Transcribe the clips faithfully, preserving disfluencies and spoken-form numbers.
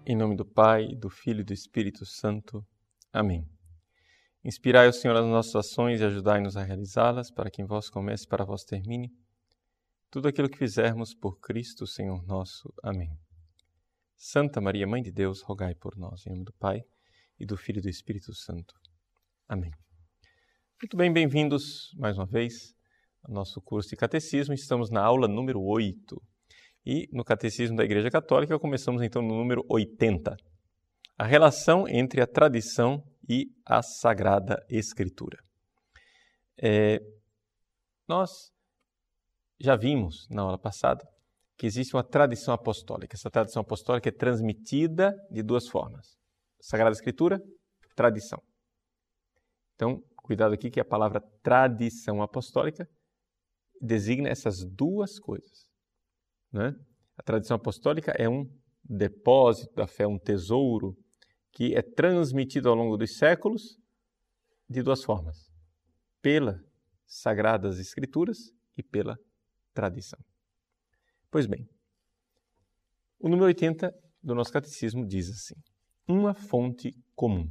Em nome do Pai, do Filho e do Espírito Santo. Amém. Inspirai o Senhor as nossas ações e ajudai-nos a realizá-las, para que em vós comece e para vós termine tudo aquilo que fizermos por Cristo, Senhor nosso. Amém. Santa Maria, Mãe de Deus, rogai por nós. Em nome do Pai, e do Filho e do Espírito Santo. Amém. Muito bem, bem-vindos mais uma vez ao nosso curso de Catecismo. Estamos na aula número oito. E no Catecismo da Igreja Católica começamos então no número oitenta. A relação entre a tradição e a Sagrada Escritura. É, nós já vimos na aula passada que existe uma tradição apostólica. Essa tradição apostólica é transmitida de duas formas. Sagrada Escritura, tradição. Então, cuidado aqui que a palavra tradição apostólica designa essas duas coisas. Né? A tradição apostólica é um depósito da fé, um tesouro que é transmitido ao longo dos séculos de duas formas: pelas Sagradas Escrituras e pela tradição. Pois bem, o número oitenta do nosso catecismo diz assim: uma fonte comum.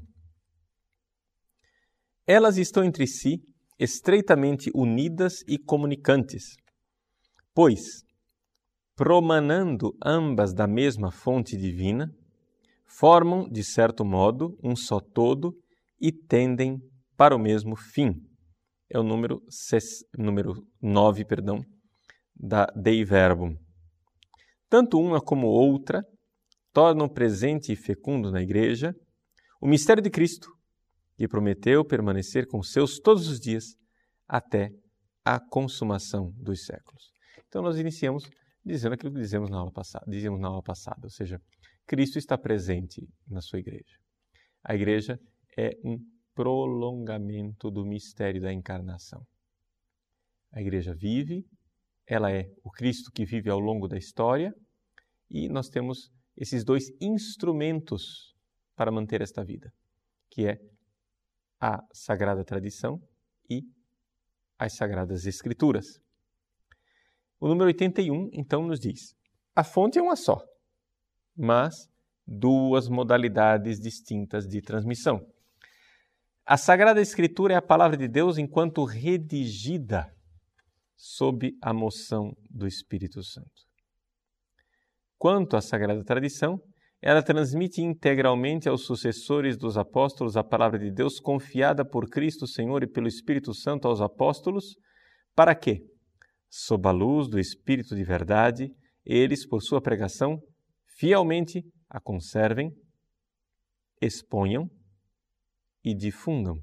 Elas estão entre si estreitamente unidas e comunicantes, pois, promanando ambas da mesma fonte divina, formam, de certo modo, um só todo e tendem para o mesmo fim. É o número, ses, número nove, perdão, da Dei Verbum. Tanto uma como outra tornam presente e fecundo na Igreja o mistério de Cristo, que prometeu permanecer com os seus todos os dias até a consumação dos séculos. Então nós iniciamos dizendo aquilo que dizemos na aula passada, dizemos na aula passada, ou seja, Cristo está presente na sua igreja. A igreja é um prolongamento do mistério da encarnação. A igreja vive, ela é o Cristo que vive ao longo da história e nós temos esses dois instrumentos para manter esta vida, que é a Sagrada Tradição e as Sagradas Escrituras. O número oitenta e um, então, nos diz: a fonte é uma só, mas duas modalidades distintas de transmissão. A Sagrada Escritura é a Palavra de Deus enquanto redigida sob a moção do Espírito Santo. Quanto à Sagrada Tradição, ela transmite integralmente aos sucessores dos apóstolos a Palavra de Deus confiada por Cristo Senhor e pelo Espírito Santo aos apóstolos, para que, sob a luz do Espírito de verdade, eles, por sua pregação, fielmente a conservem, exponham e difundam.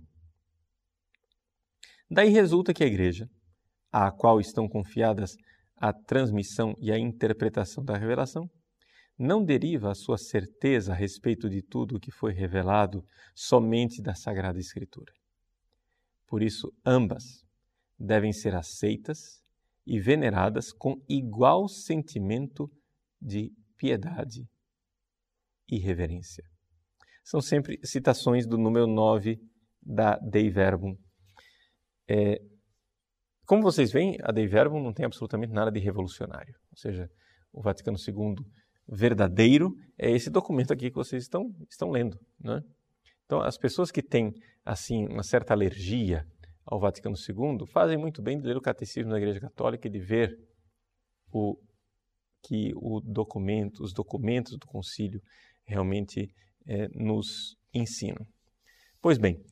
Daí resulta que a Igreja, à qual estão confiadas a transmissão e a interpretação da revelação, não deriva a sua certeza a respeito de tudo o que foi revelado somente da Sagrada Escritura. Por isso, ambas devem ser aceitas e veneradas com igual sentimento de piedade e reverência. São sempre citações do número nove da Dei Verbum. É, como vocês veem, a Dei Verbum não tem absolutamente nada de revolucionário. Ou seja, o Vaticano segundo verdadeiro é esse documento aqui que vocês estão, estão lendo. Né? Então, as pessoas que têm assim, uma certa alergia ao Vaticano segundo, fazem muito bem de ler o Catecismo da Igreja Católica e de ver o que o documento, os documentos do concílio realmente é, nos ensinam. Pois bem,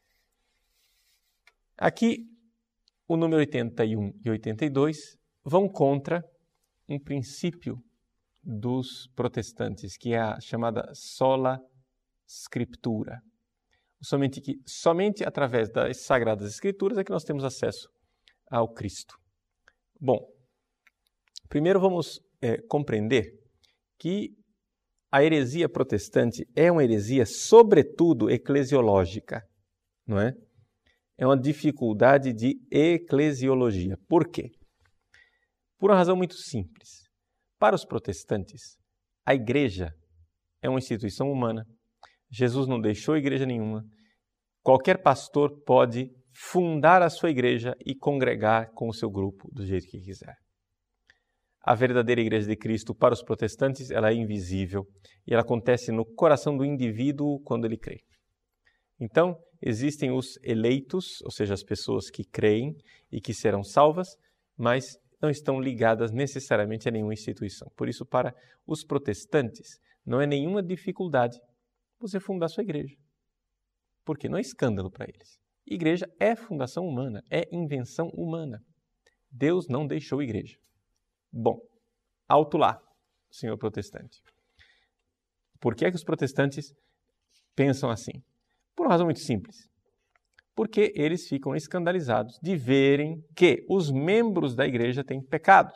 aqui o número oitenta e um e oitenta e dois vão contra um princípio dos protestantes, que é a chamada sola scriptura. Somente, que, somente através das Sagradas Escrituras é que nós temos acesso ao Cristo. Bom, primeiro vamos é, compreender que a heresia protestante é uma heresia sobretudo eclesiológica, não é? É uma dificuldade de eclesiologia. Por quê? Por uma razão muito simples. Para os protestantes, a igreja é uma instituição humana. Jesus não deixou igreja nenhuma. Qualquer pastor pode fundar a sua igreja e congregar com o seu grupo do jeito que quiser. a verdadeira Igreja de Cristo para os protestantes, ela é invisível e ela acontece no coração do indivíduo quando ele crê. Então, existem os eleitos, ou seja, as pessoas que creem e que serão salvas, mas não estão ligadas necessariamente a nenhuma instituição. Por isso, para os protestantes, não é nenhuma dificuldade você fundar sua igreja. Porque não é escândalo para eles. Igreja é fundação humana, é invenção humana. Deus não deixou igreja. Bom, alto lá, senhor protestante. Por que é que os protestantes pensam assim? Por uma razão muito simples. Porque eles ficam escandalizados de verem que os membros da igreja têm pecados.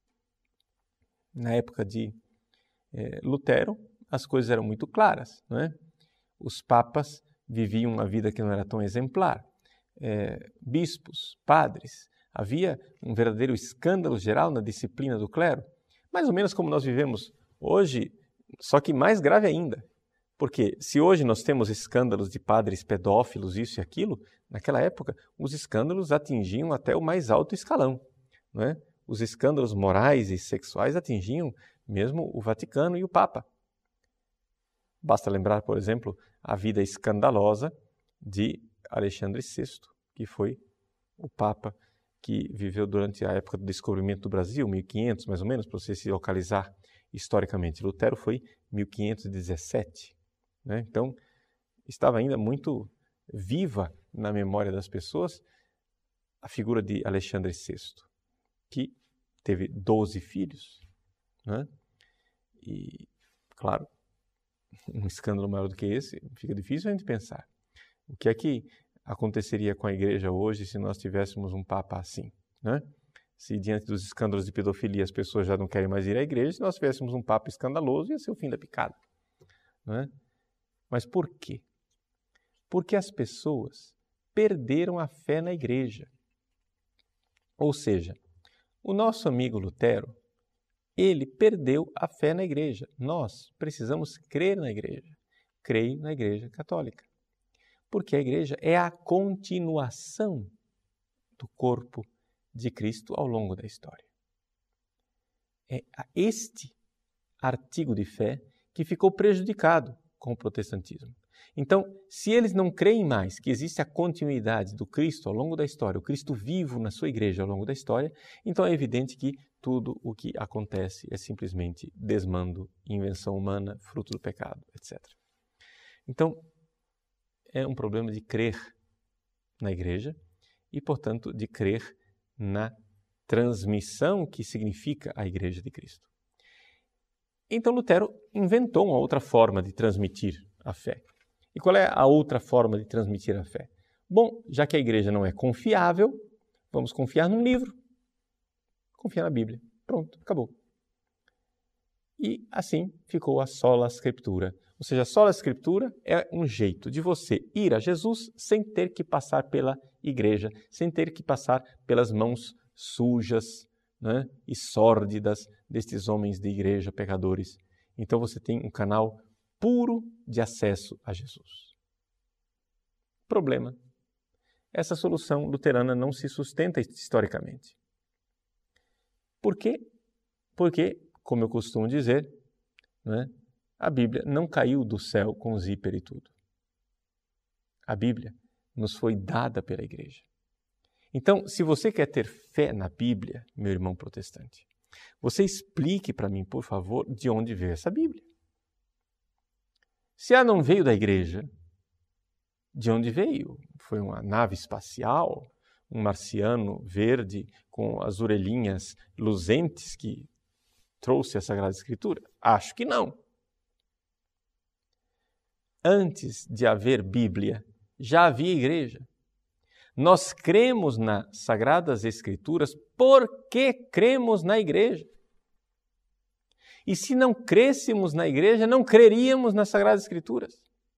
Na época de eh, Lutero, as coisas eram muito claras, não é? Os papas viviam uma vida que não era tão exemplar. É, bispos, padres, havia um verdadeiro escândalo geral na disciplina do clero, mais ou menos como nós vivemos hoje, só que mais grave ainda. Porque se hoje nós temos escândalos de padres pedófilos, isso e aquilo, naquela época os escândalos atingiam até o mais alto escalão, não é? Os escândalos morais e sexuais atingiam mesmo o Vaticano e o Papa. Basta lembrar, por exemplo, a vida escandalosa de Alexandre sexto, que foi o Papa que viveu durante a época do descobrimento do Brasil, mil e quinhentos mais ou menos, para você se localizar historicamente. Lutero foi mil quinhentos e dezessete. Né? Então, estava ainda muito viva na memória das pessoas a figura de Alexandre sexto, que teve doze filhos. Né? E, claro, um escândalo maior do que esse, fica difícil a gente pensar. O que é que aconteceria com a igreja hoje se nós tivéssemos um papa assim? Né? Se diante dos escândalos de pedofilia as pessoas já não querem mais ir à igreja, se nós tivéssemos um papa escandaloso, ia ser o fim da picada. Né? Mas por quê? Porque as pessoas perderam a fé na igreja. Ou seja, o nosso amigo Lutero, ele perdeu a fé na igreja. Nós precisamos crer na igreja. Creio na igreja católica. Porque a igreja é a continuação do corpo de Cristo ao longo da história. É este artigo de fé que ficou prejudicado com o protestantismo. Então, se eles não creem mais que existe a continuidade do Cristo ao longo da história, o Cristo vivo na sua igreja ao longo da história, então é evidente que tudo o que acontece é simplesmente desmando, invenção humana, fruto do pecado, etcétera. Então, é um problema de crer na igreja e, portanto, de crer na transmissão que significa a igreja de Cristo. Então, Lutero inventou uma outra forma de transmitir a fé. E qual é a outra forma de transmitir a fé? Bom, já que a igreja não é confiável, vamos confiar num livro. Confiar na Bíblia. Pronto, acabou. E assim ficou a sola scriptura. Ou seja, a sola scriptura é um jeito de você ir a Jesus sem ter que passar pela igreja, sem ter que passar pelas mãos sujas, né, e sórdidas destes homens de igreja, pecadores. Então você tem um canal puro de acesso a Jesus. Problema. Essa solução luterana não se sustenta historicamente. Por quê? Porque, como eu costumo dizer, né, a Bíblia não caiu do céu com zíper e tudo. A Bíblia nos foi dada pela igreja. Então, se você quer ter fé na Bíblia, meu irmão protestante, você explique para mim, por favor, de onde veio essa Bíblia. Se ela não veio da igreja, de onde veio? Foi uma nave espacial, um marciano verde com as orelhinhas luzentes que trouxe a Sagrada Escritura? Acho que não. Antes de haver Bíblia, já havia igreja. Nós cremos nas Sagradas Escrituras porque cremos na igreja. E se não crêssemos na igreja, não creríamos nas Sagradas Escrituras.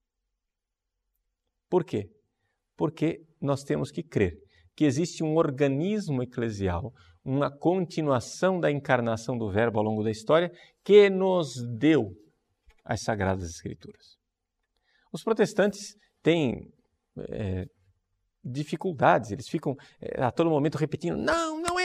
Por quê? Porque nós temos que crer que existe um organismo eclesial, uma continuação da encarnação do Verbo ao longo da história que nos deu as Sagradas Escrituras. Os protestantes têm é, dificuldades, eles ficam é, a todo momento repetindo, não, não é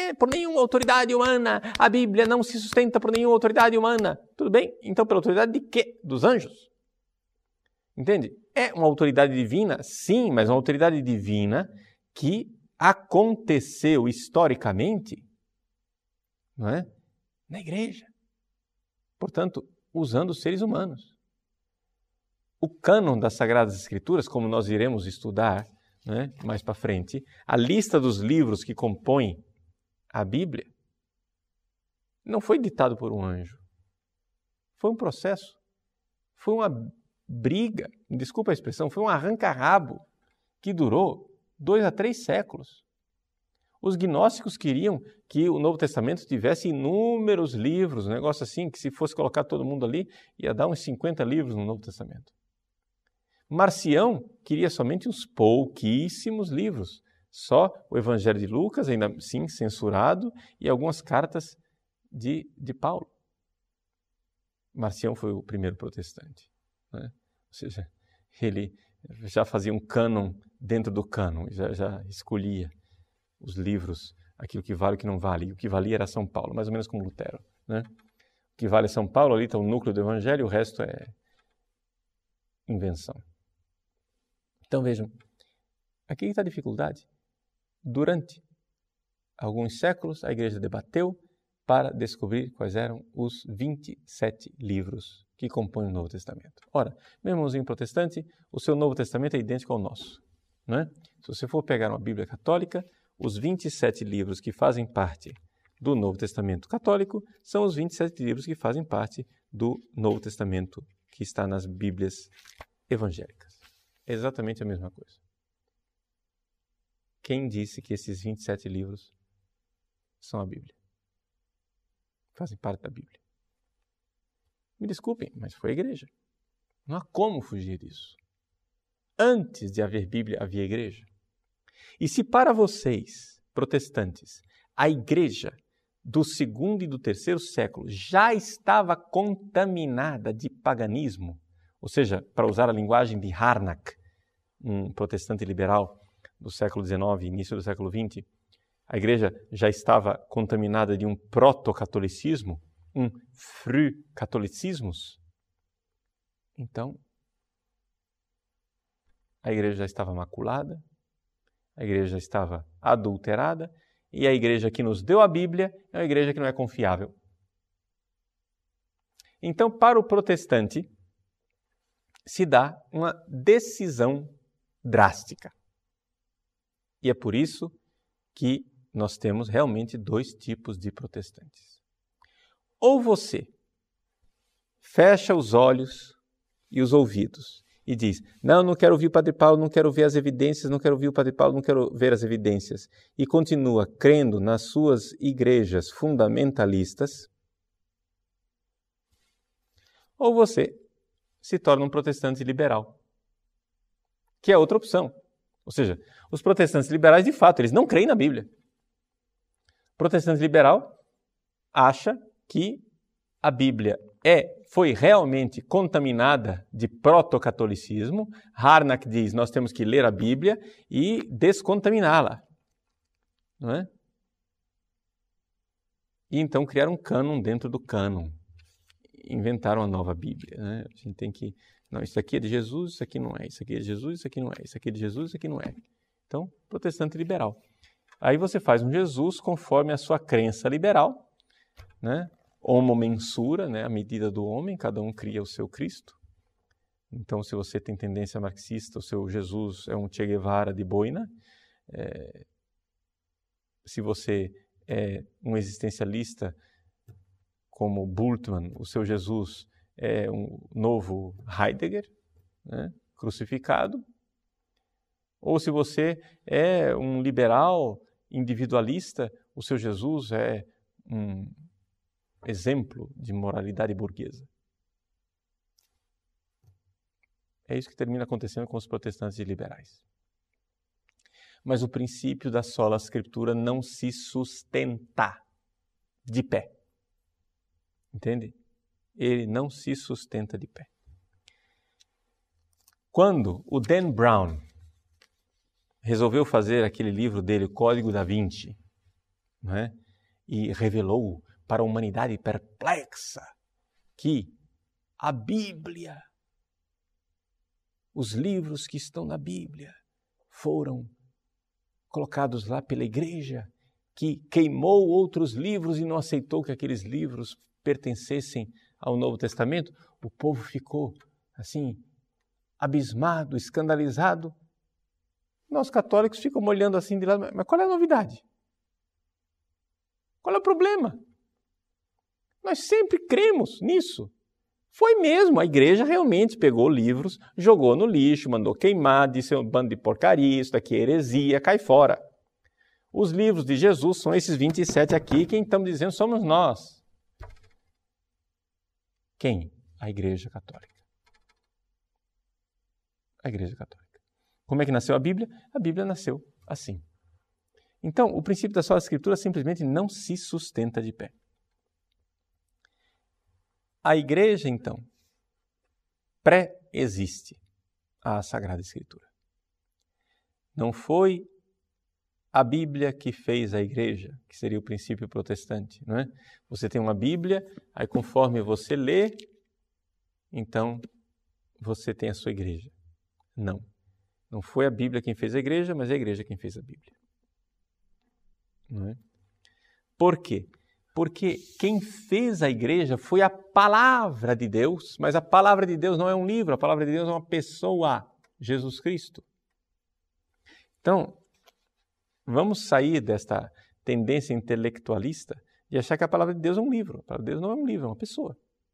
é por nenhuma autoridade humana, a Bíblia não se sustenta por nenhuma autoridade humana. Tudo bem? Então, pela autoridade de quê? Dos anjos. Entende? É uma autoridade divina? Sim, mas uma autoridade divina que aconteceu historicamente, não é? Na igreja. Portanto, usando os seres humanos. O cânon das Sagradas Escrituras, como nós iremos estudar, né, mais para frente, a lista dos livros que compõem a Bíblia não foi ditado por um anjo. Foi um processo. Foi uma briga, desculpa a expressão, foi um arranca-rabo que durou dois a três séculos. Os gnósticos queriam que o Novo Testamento tivesse inúmeros livros, um negócio assim, que se fosse colocar todo mundo ali, ia dar uns cinquenta livros no Novo Testamento. Marcião queria somente uns pouquíssimos livros, só o Evangelho de Lucas, ainda assim censurado, e algumas cartas de, de Paulo. Marcião foi o primeiro protestante, né? Ou seja, ele já fazia um cânon dentro do cânon, já, já escolhia os livros, aquilo que vale e o que não vale. E o que valia era São Paulo, mais ou menos como Lutero, né? O que vale é São Paulo, ali está o núcleo do Evangelho, o resto é invenção. Então vejam, aqui está a dificuldade. Durante alguns séculos, a igreja debateu para descobrir quais eram os vinte e sete livros que compõem o Novo Testamento. Ora, meu irmãozinho protestante, o seu Novo Testamento é idêntico ao nosso, não é? Se você for pegar uma Bíblia católica, os vinte e sete livros que fazem parte do Novo Testamento católico são os vinte e sete livros que fazem parte do Novo Testamento que está nas Bíblias evangélicas. É exatamente a mesma coisa. Quem disse que esses vinte e sete livros são a Bíblia? Fazem parte da Bíblia. Me desculpem, mas foi a igreja. Não há como fugir disso. Antes de haver Bíblia, havia igreja. E se para vocês, protestantes, a igreja do segundo e do terceiro século já estava contaminada de paganismo, ou seja, para usar a linguagem de Harnack, um protestante liberal do século dezenove, início do século vinte, a igreja já estava contaminada de um proto-catolicismo, um früh-catolicismus. Então, a igreja já estava maculada, a igreja já estava adulterada, e a igreja que nos deu a Bíblia é uma igreja que não é confiável. Então, para o protestante, se dá uma decisão drástica. E é por isso que nós temos realmente dois tipos de protestantes. Ou você fecha os olhos e os ouvidos e diz, não, não quero ouvir o Padre Paulo, não quero ver as evidências, não quero ouvir o Padre Paulo, não quero ver as evidências, e continua crendo nas suas igrejas fundamentalistas, ou você se torna um protestante liberal, que é outra opção. Ou seja, os protestantes liberais, de fato, eles não creem na Bíblia. O protestante liberal acha que a Bíblia é, foi realmente contaminada de proto-catolicismo. Harnack diz, nós temos que ler a Bíblia e descontaminá-la, não é? E então criaram um cânon dentro do cânon. Inventaram a nova Bíblia, né? A gente tem que... Não, isso aqui é de Jesus, isso aqui não é. Isso aqui é de Jesus, isso aqui não é. Isso aqui é de Jesus, isso aqui não é. Então, protestante liberal. Aí você faz um Jesus conforme a sua crença liberal, né? Homo mensura, né? A medida do homem, cada um cria o seu Cristo. Então, se você tem tendência marxista, o seu Jesus é um Che Guevara de boina. É... Se você é um existencialista como Bultmann, o seu Jesus é um novo Heidegger, né? Crucificado. Ou se você é um liberal individualista, o seu Jesus é um exemplo de moralidade burguesa. É isso que termina acontecendo com os protestantes e liberais. Mas o princípio da sola escritura não se sustenta de pé. Entende? Ele não se sustenta de pé. Quando o Dan Brown resolveu fazer aquele livro dele, o Código da Vinci, não é? e revelou para a humanidade perplexa que a Bíblia, os livros que estão na Bíblia, foram colocados lá pela igreja, que queimou outros livros e não aceitou que aqueles livros pertencessem ao Novo Testamento. O povo ficou assim, abismado, escandalizado. Nós católicos ficamos olhando assim de lado, mas qual é a novidade? Qual é o problema? Nós sempre cremos nisso. Foi mesmo, a igreja realmente pegou livros, jogou no lixo, mandou queimar, disse um bando de porcaria, isso daqui é heresia, cai fora. Os livros de Jesus são esses vinte e sete aqui, quem estamos dizendo somos nós. Quem? A Igreja Católica. A Igreja Católica. Como é que nasceu a Bíblia? A Bíblia nasceu assim. Então, o princípio da Sagrada Escritura simplesmente não se sustenta de pé. A Igreja, então, pré-existe à Sagrada Escritura. Não foi a Bíblia que fez a Igreja, que seria o princípio protestante, não é? Você tem uma Bíblia, aí conforme você lê, então você tem a sua Igreja. Não. Não foi a Bíblia quem fez a Igreja, mas é a Igreja quem fez a Bíblia. Não é? Por quê? Porque quem fez a igreja foi a palavra de Deus, mas a palavra de Deus não é um livro, a palavra de Deus é uma pessoa, Jesus Cristo. Então, vamos sair desta tendência intelectualista de achar que a palavra de Deus é um livro. A palavra de Deus não é um livro, é uma pessoa.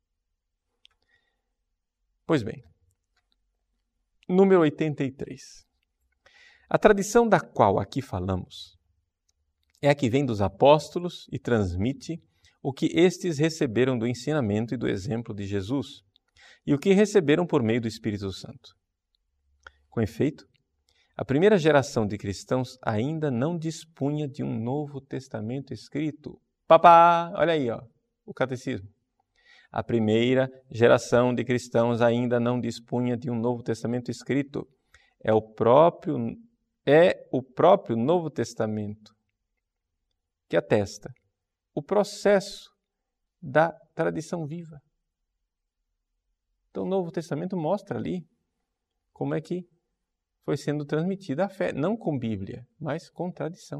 Pois bem, número oitenta e três. A tradição da qual aqui falamos é a que vem dos apóstolos e transmite o que estes receberam do ensinamento e do exemplo de Jesus e o que receberam por meio do Espírito Santo. Com efeito, a primeira geração de cristãos ainda não dispunha de um Novo Testamento escrito. Papá, olha aí, ó, o catecismo. A primeira geração de cristãos ainda não dispunha de um Novo Testamento escrito. É o próprio, é o próprio Novo Testamento que atesta o processo da tradição viva. Então, o Novo Testamento mostra ali como é que foi sendo transmitida a fé, não com Bíblia, mas com tradição.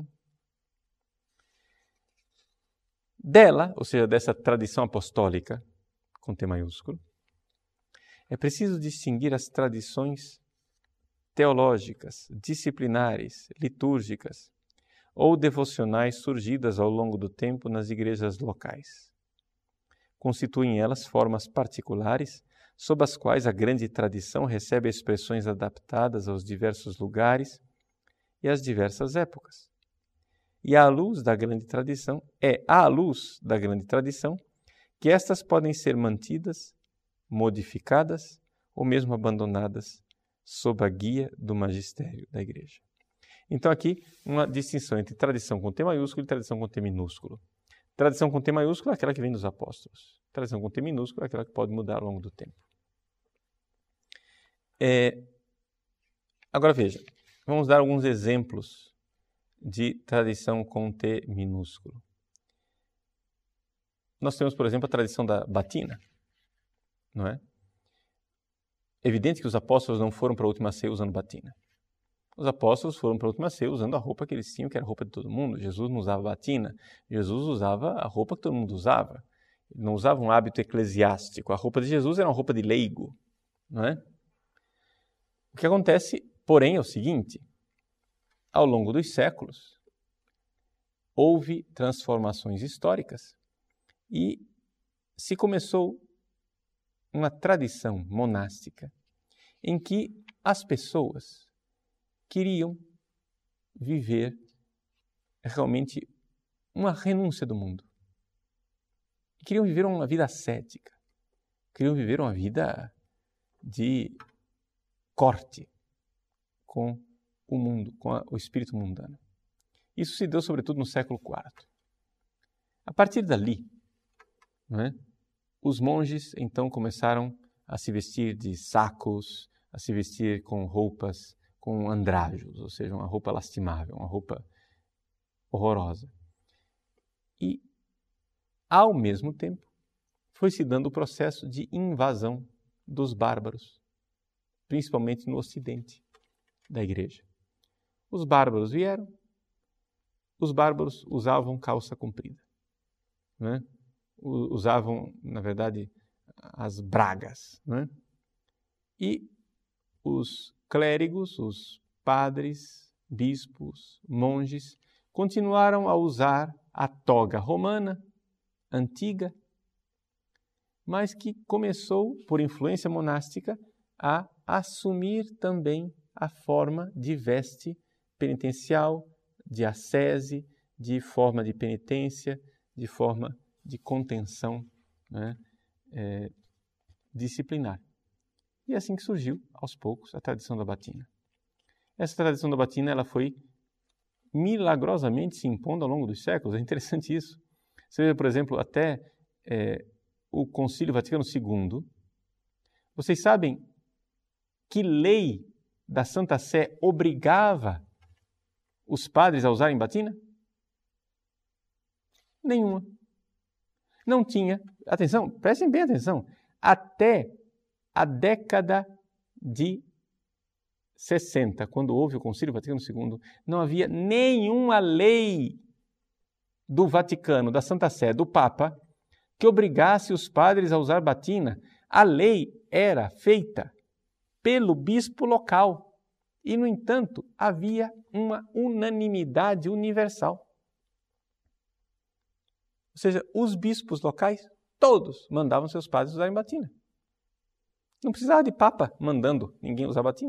Dela, ou seja, dessa tradição apostólica, com T maiúsculo, é preciso distinguir as tradições teológicas, disciplinares, litúrgicas, ou devocionais surgidas ao longo do tempo nas igrejas locais. Constituem elas formas particulares, sob as quais a grande tradição recebe expressões adaptadas aos diversos lugares e às diversas épocas. E à luz da grande tradição, é à luz da grande tradição que estas podem ser mantidas, modificadas ou mesmo abandonadas sob a guia do magistério da igreja. Então aqui uma distinção entre tradição com T maiúsculo e tradição com T minúsculo. Tradição com T maiúsculo é aquela que vem dos apóstolos. Tradição com T minúsculo é aquela que pode mudar ao longo do tempo. É... Agora veja, vamos dar alguns exemplos de tradição com T minúsculo. Nós temos, por exemplo, a tradição da batina, não é? É evidente que os apóstolos não foram para a última ceia usando batina. Os apóstolos foram para a última ceia usando a roupa que eles tinham, que era a roupa de todo mundo. Jesus não usava batina, Jesus usava a roupa que todo mundo usava. Ele não usava um hábito eclesiástico. A roupa de Jesus era uma roupa de leigo, não é? O que acontece, porém, é o seguinte: ao longo dos séculos, houve transformações históricas e se começou uma tradição monástica em que as pessoas queriam viver realmente uma renúncia do mundo. Queriam viver uma vida ascética. Queriam viver uma vida de corte com o mundo, com a, o espírito mundano. Isso se deu sobretudo no século quarto. A partir dali, não é, os monges então começaram a se vestir de sacos, a se vestir com roupas com andrajos, ou seja, uma roupa lastimável, uma roupa horrorosa. E, ao mesmo tempo, foi se dando o processo de invasão dos bárbaros, principalmente no ocidente da igreja. Os bárbaros vieram, os bárbaros usavam calça comprida, né? Usavam, na verdade, as bragas, né? E os clérigos, os padres, bispos, monges, continuaram a usar a toga romana, antiga, mas que começou, por influência monástica, a assumir também a forma de veste penitencial, de ascese, de forma de penitência, de forma de contenção, né, é, disciplinar. E é assim que surgiu, aos poucos, a tradição da batina. Essa tradição da batina ela foi milagrosamente se impondo ao longo dos séculos. É interessante isso. Você vê, por exemplo, até é, o Concílio Vaticano segundo. Vocês sabem que lei da Santa Sé obrigava os padres a usarem batina? Nenhuma. Não tinha. Atenção, prestem bem atenção. Até a década de sessenta, quando houve o Concílio Vaticano segundo, não havia nenhuma lei do Vaticano, da Santa Sé, do Papa, que obrigasse os padres a usar batina. A lei era feita pelo bispo local e, no entanto, havia uma unanimidade universal. Ou seja, os bispos locais, todos mandavam seus padres usarem batina. Não precisava de papa mandando ninguém usar batina.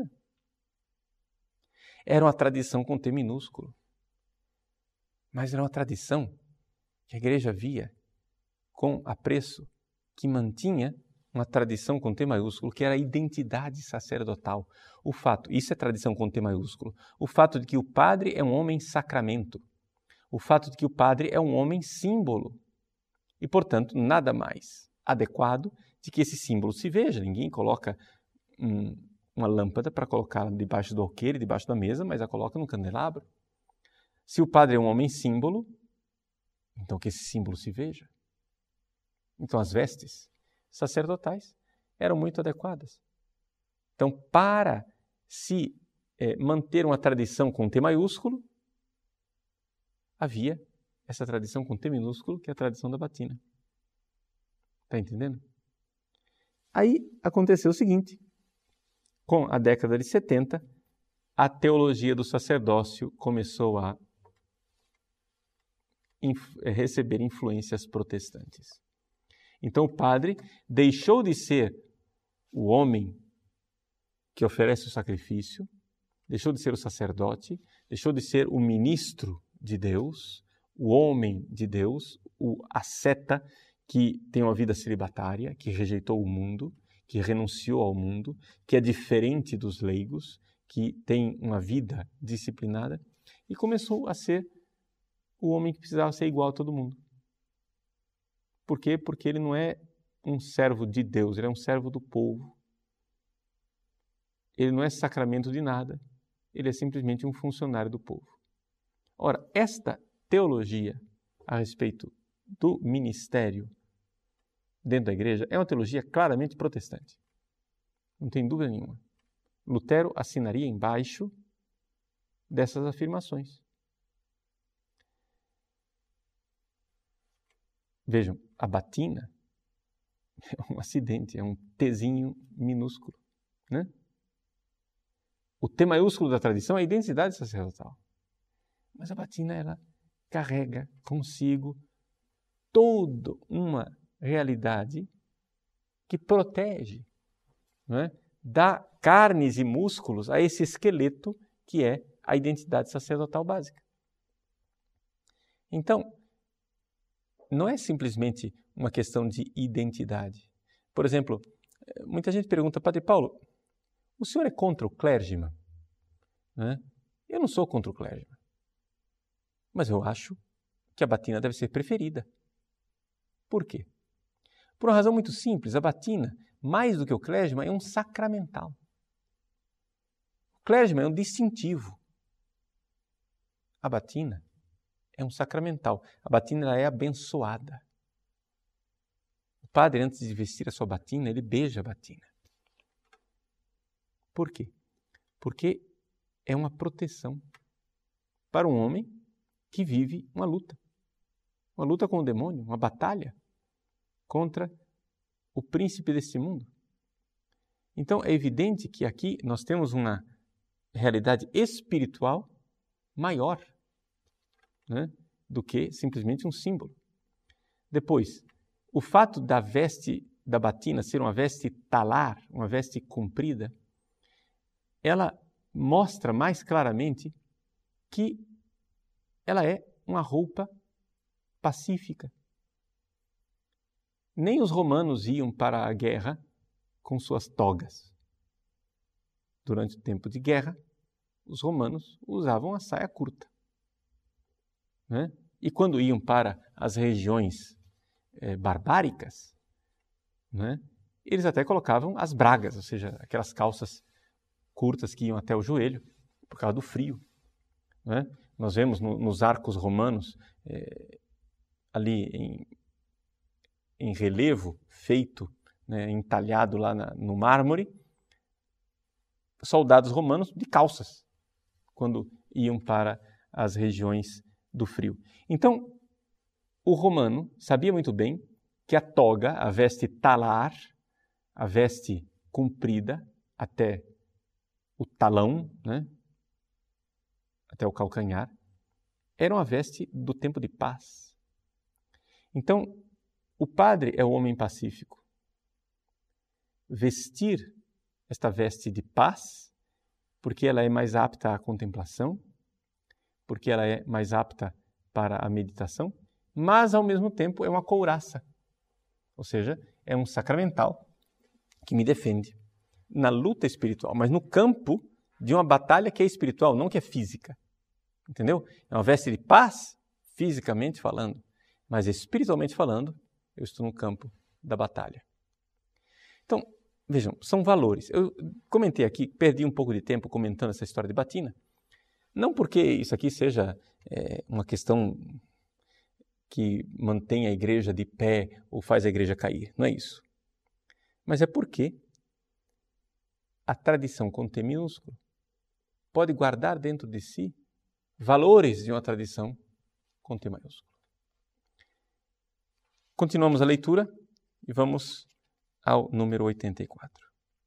Era uma tradição com T minúsculo. Mas era uma tradição que a igreja via com apreço, que mantinha uma tradição com T maiúsculo, que era a identidade sacerdotal. O fato, isso é tradição com T maiúsculo, o fato de que o padre é um homem sacramento. O fato de que o padre é um homem símbolo e, portanto, nada mais adequado de que esse símbolo se veja. Ninguém coloca um, uma lâmpada para colocar debaixo do alqueire, debaixo da mesa, mas a coloca no candelabro. Se o padre é um homem símbolo, então que esse símbolo se veja. Então as vestes sacerdotais eram muito adequadas. Então, para se é, manter uma tradição com T maiúsculo, havia essa tradição com T minúsculo, que é a tradição da batina. Está entendendo? Aí aconteceu o seguinte, com a década de setenta, a teologia do sacerdócio começou a inf- receber influências protestantes. Então o padre deixou de ser o homem que oferece o sacrifício, deixou de ser o sacerdote, deixou de ser o ministro de Deus, o homem de Deus, o asceta que tem uma vida celibatária, que rejeitou o mundo, que renunciou ao mundo, que é diferente dos leigos, que tem uma vida disciplinada, e começou a ser o homem que precisava ser igual a todo mundo. Por quê? Porque ele não é um servo de Deus, ele é um servo do povo. Ele não é sacramento de nada, ele é simplesmente um funcionário do povo. Ora, esta teologia a respeito do ministério dentro da igreja é uma teologia claramente protestante. Não tem dúvida nenhuma. Lutero assinaria embaixo dessas afirmações. Vejam, a batina é um acidente, é um Tzinho minúsculo, né? O T maiúsculo da tradição é a identidade sacerdotal. Mas a batina, ela carrega consigo toda uma realidade que protege, não é? Dá carnes e músculos a esse esqueleto que é a identidade sacerdotal básica. Então, não é simplesmente uma questão de identidade. Por exemplo, muita gente pergunta, Padre Paulo, o senhor é contra o clérigma? Né? Eu não sou contra o clérigma, mas eu acho que a batina deve ser preferida. Por quê? Por uma razão muito simples, a batina, mais do que o clérigma, é um sacramental. O clérigma é um distintivo. A batina é um sacramental. A batina ela é abençoada. O padre, antes de vestir a sua batina, ele beija a batina. Por quê? Porque é uma proteção para um homem que vive uma luta. Uma luta com o demônio, uma batalha contra o príncipe deste mundo. Então, é evidente que aqui nós temos uma realidade espiritual maior, né, do que simplesmente um símbolo. Depois, o fato da veste da batina ser uma veste talar, uma veste comprida, ela mostra mais claramente que ela é uma roupa pacífica. Nem os romanos iam para a guerra com suas togas. Durante o tempo de guerra, os romanos usavam a saia curta. Né? E quando iam para as regiões eh, barbáricas, né, eles até colocavam as bragas, ou seja, aquelas calças curtas que iam até o joelho, por causa do frio. Né? Nós vemos no, nos arcos romanos, eh, ali em, em relevo, feito, né, entalhado lá na, no mármore, soldados romanos de calças, quando iam para as regiões do frio. Então, o romano sabia muito bem que a toga, a veste talar, a veste comprida até o talão, né, até o calcanhar, era uma veste do tempo de paz. Então, o padre é o homem pacífico. Vestir esta veste de paz, porque ela é mais apta à contemplação, porque ela é mais apta para a meditação, mas ao mesmo tempo é uma couraça, ou seja, é um sacramental que me defende na luta espiritual, mas no campo de uma batalha que é espiritual, não que é física. Entendeu? É uma veste de paz, fisicamente falando, mas espiritualmente falando, eu estou no campo da batalha. Então, vejam, são valores. Eu comentei aqui, perdi um pouco de tempo comentando essa história de batina, não porque isso aqui seja é, uma questão que mantém a igreja de pé ou faz a igreja cair, não é isso. Mas é porque a tradição com T minúsculo pode guardar dentro de si valores de uma tradição com T maiúsculo. Continuamos a leitura e vamos ao número oitenta e quatro.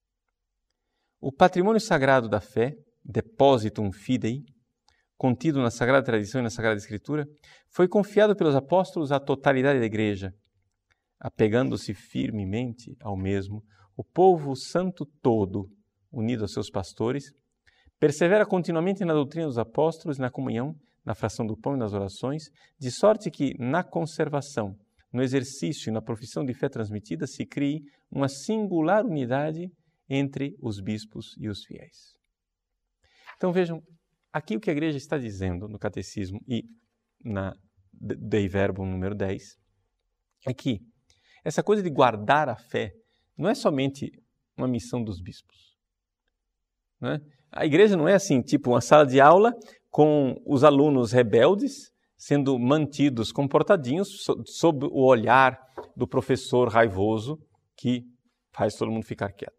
O patrimônio sagrado da fé, Depositum Fidei, contido na Sagrada Tradição e na Sagrada Escritura, foi confiado pelos apóstolos à totalidade da Igreja. Apegando-se firmemente ao mesmo, o povo santo todo, unido aos seus pastores, persevera continuamente na doutrina dos apóstolos, na comunhão, na fração do pão e nas orações, de sorte que, na conservação, no exercício e na profissão de fé transmitida, se crie uma singular unidade entre os bispos e os fiéis. Então vejam, aqui o que a igreja está dizendo no Catecismo e na Dei Verbum número dez, é que essa coisa de guardar a fé não é somente uma missão dos bispos. Né? A igreja não é assim, tipo uma sala de aula com os alunos rebeldes sendo mantidos comportadinhos sob o olhar do professor raivoso que faz todo mundo ficar quieto.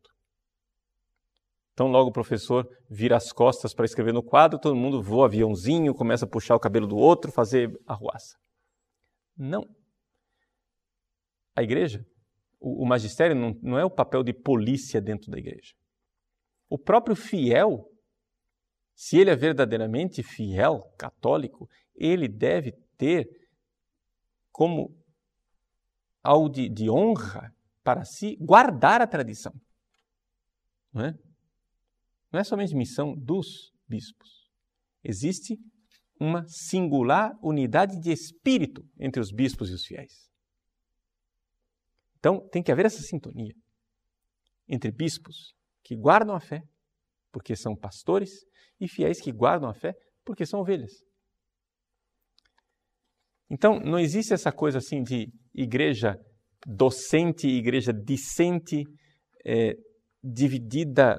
Então logo o professor vira as costas para escrever no quadro, todo mundo voa aviãozinho, começa a puxar o cabelo do outro, fazer arruaça. Não. A igreja, o, o magistério não, não é o papel de polícia dentro da igreja. O próprio fiel, se ele é verdadeiramente fiel, católico, ele deve ter como algo de, de honra para si guardar a tradição. Não é? Não é somente missão dos bispos. Existe uma singular unidade de espírito entre os bispos e os fiéis. Então, tem que haver essa sintonia entre bispos que guardam a fé, porque são pastores, e fiéis que guardam a fé, porque são ovelhas. Então, não existe essa coisa assim de igreja docente e igreja discente, é, dividida,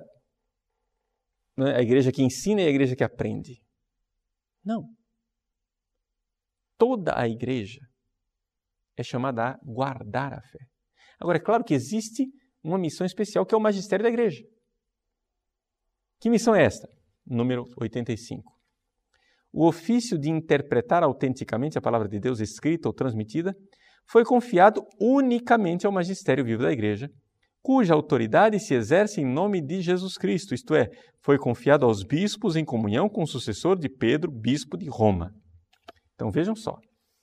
né? A igreja que ensina e a igreja que aprende. Não. toda a igreja é chamada a guardar a fé. Agora, é claro que existe uma missão especial que é o magistério da igreja. Que missão é esta? Número oitenta e cinco. O ofício de interpretar autenticamente a palavra de Deus escrita ou transmitida foi confiado unicamente ao magistério vivo da igreja, cuja autoridade se exerce em nome de Jesus Cristo, isto é, foi confiado aos bispos em comunhão com o sucessor de Pedro, bispo de Roma. Então vejam só.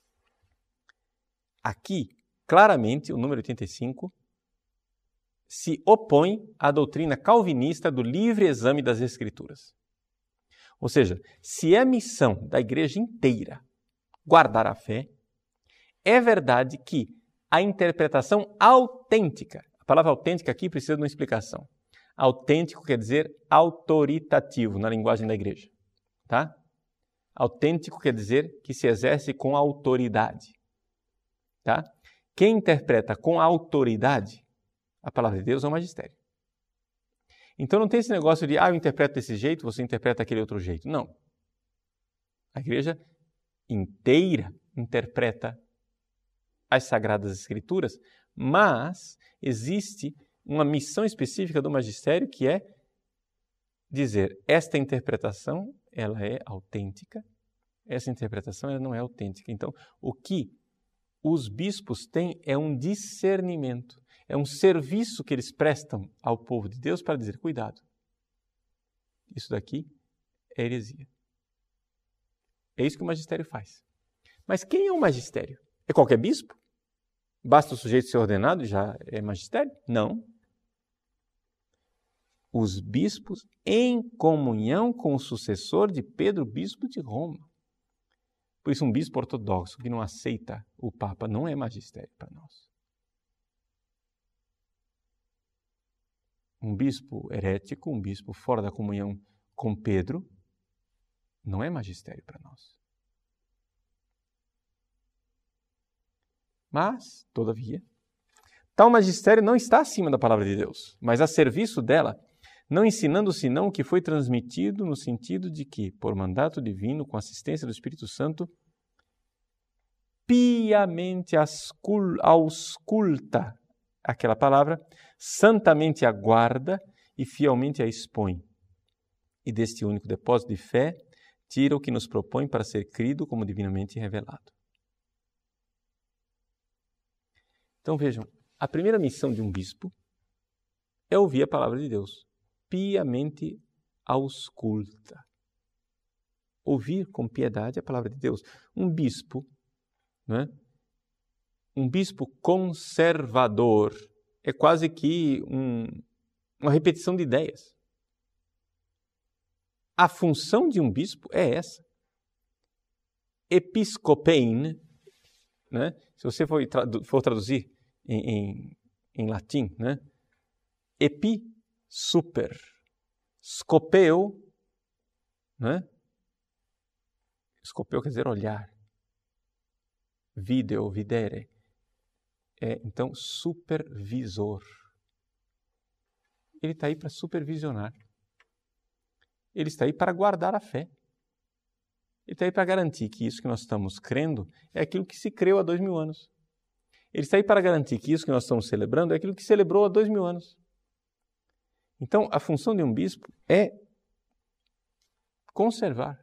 Aqui, claramente, o número oitenta e cinco se opõe à doutrina calvinista do livre exame das Escrituras. Ou seja, se é missão da igreja inteira guardar a fé, é verdade que a interpretação autêntica, a palavra autêntica aqui precisa de uma explicação. Autêntico quer dizer autoritativo na linguagem da igreja. Tá? Autêntico quer dizer que se exerce com autoridade. Tá? Quem interpreta com autoridade a palavra de Deus é o magistério. Então não tem esse negócio de, ah, eu interpreto desse jeito, você interpreta daquele outro jeito. Não. A igreja inteira interpreta as Sagradas Escrituras, mas existe uma missão específica do magistério que é dizer, esta interpretação, ela é autêntica, essa interpretação ela não é autêntica. Então, o que os bispos têm é um discernimento, é um serviço que eles prestam ao povo de Deus para dizer, cuidado, isso daqui é heresia. É isso que o magistério faz. Mas quem é o magistério? É qualquer bispo? Basta o sujeito ser ordenado e já é magistério? Não. Os bispos em comunhão com o sucessor de Pedro, bispo de Roma. Por isso, um bispo ortodoxo que não aceita o Papa não é magistério para nós. Um bispo herético, um bispo fora da comunhão com Pedro, não é magistério para nós. Mas, todavia, tal magistério não está acima da palavra de Deus, mas a serviço dela, não ensinando senão o que foi transmitido no sentido de que, por mandato divino, com assistência do Espírito Santo, piamente ausculta aquela palavra, santamente a guarda e fielmente a expõe. E deste único depósito de fé, tira o que nos propõe para ser crido como divinamente revelado. Então vejam, a primeira missão de um bispo é ouvir a palavra de Deus, piamente ausculta. Ouvir com piedade a palavra de Deus. Um bispo, né? Um bispo conservador é quase que um, uma repetição de ideias. A função de um bispo é essa. Episcopein, né? Se você for, tradu- for traduzir em, em, em latim, né? Epi, super. Scopeo, né? Scopeo quer dizer olhar. Video, videre. É, então, supervisor. Ele está aí para supervisionar. Ele está aí para guardar a fé. Ele está aí para garantir que isso que nós estamos crendo é aquilo que se creu há dois mil anos. Ele está aí para garantir que isso que nós estamos celebrando é aquilo que celebrou há dois mil anos. Então, a função de um bispo é conservar.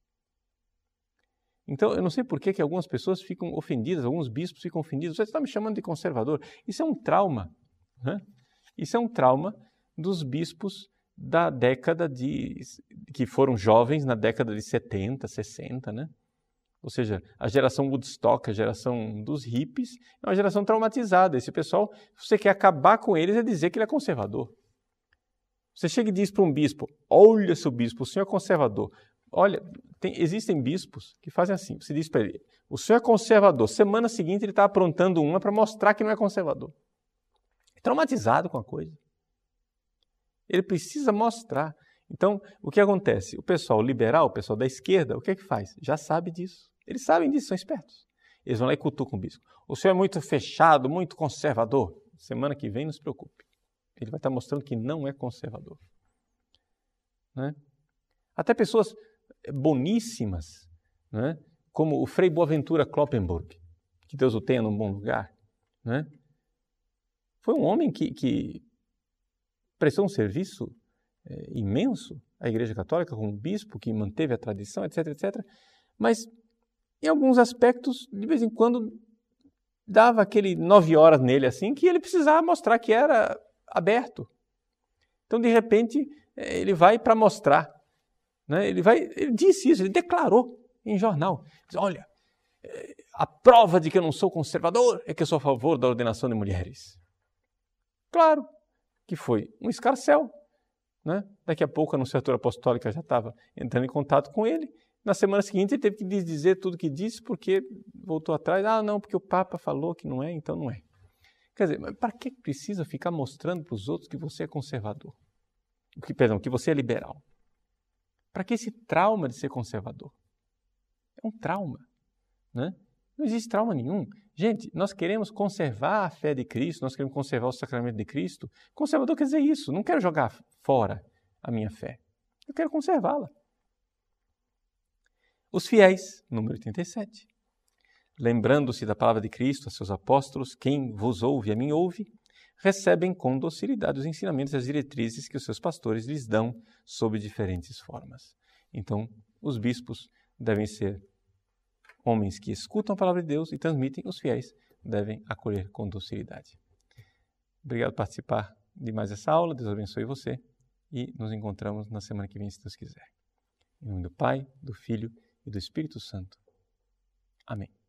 Então, eu não sei por que, que algumas pessoas ficam ofendidas, alguns bispos ficam ofendidos. Você está me chamando de conservador. Isso é um trauma. Né? Isso é um trauma dos bispos da década de... que foram jovens na década de setenta, sessenta, né? Ou seja, a geração Woodstock, a geração dos hippies, é uma geração traumatizada. Esse pessoal, se você quer acabar com eles, é dizer que ele é conservador. Você chega e diz para um bispo, olha, seu bispo, o senhor é conservador. Olha, tem, existem bispos que fazem assim. Você diz para ele, o senhor é conservador. Semana seguinte ele está aprontando uma para mostrar que não é conservador. É traumatizado com a coisa. Ele precisa mostrar. Então, o que acontece? O pessoal liberal, o pessoal da esquerda, o que é que faz? Já sabe disso. Eles sabem disso, são espertos. Eles vão lá e cutucam o bispo. O senhor é muito fechado, muito conservador. Semana que vem, não se preocupe. Ele vai estar mostrando que não é conservador. Né? Até pessoas boníssimas, né? como o Frei Boaventura Kloppenburg, que Deus o tenha num bom lugar, né? Foi um homem que, que prestou um serviço é, imenso à Igreja Católica, como bispo, que manteve a tradição, etc, etcétera. Mas, em alguns aspectos, de vez em quando, dava aquele nove horas nele, assim, que ele precisava mostrar que era aberto. Então, de repente, ele vai para mostrar. Né? Ele, vai, ele disse isso, ele declarou em jornal. Diz, olha, a prova de que eu não sou conservador é que eu sou a favor da ordenação de mulheres. Claro que foi um escarcéu. Né? Daqui a pouco a Anunciatura Apostólica já estava entrando em contato com ele. Na semana seguinte ele teve que dizer tudo o que disse porque voltou atrás. Ah, não, porque o Papa falou que não é, então não é. Quer dizer, para que precisa ficar mostrando para os outros que você é conservador? Que, perdão, que você é liberal? Para que esse trauma de ser conservador? É um trauma. Né? Não existe trauma nenhum. Gente, nós queremos conservar a fé de Cristo, nós queremos conservar o sacramento de Cristo. Conservador quer dizer isso, não quero jogar fora a minha fé. Eu quero conservá-la. Os fiéis, número oitenta e sete. Lembrando-se da palavra de Cristo a seus apóstolos, quem vos ouve, a mim ouve, recebem com docilidade os ensinamentos e as diretrizes que os seus pastores lhes dão sob diferentes formas. Então, os bispos devem ser homens que escutam a palavra de Deus e transmitem, os fiéis devem acolher com docilidade. Obrigado por participar de mais essa aula, Deus abençoe você e nos encontramos na semana que vem, se Deus quiser. Em nome do Pai, do Filho e do Espírito Santo. Amém.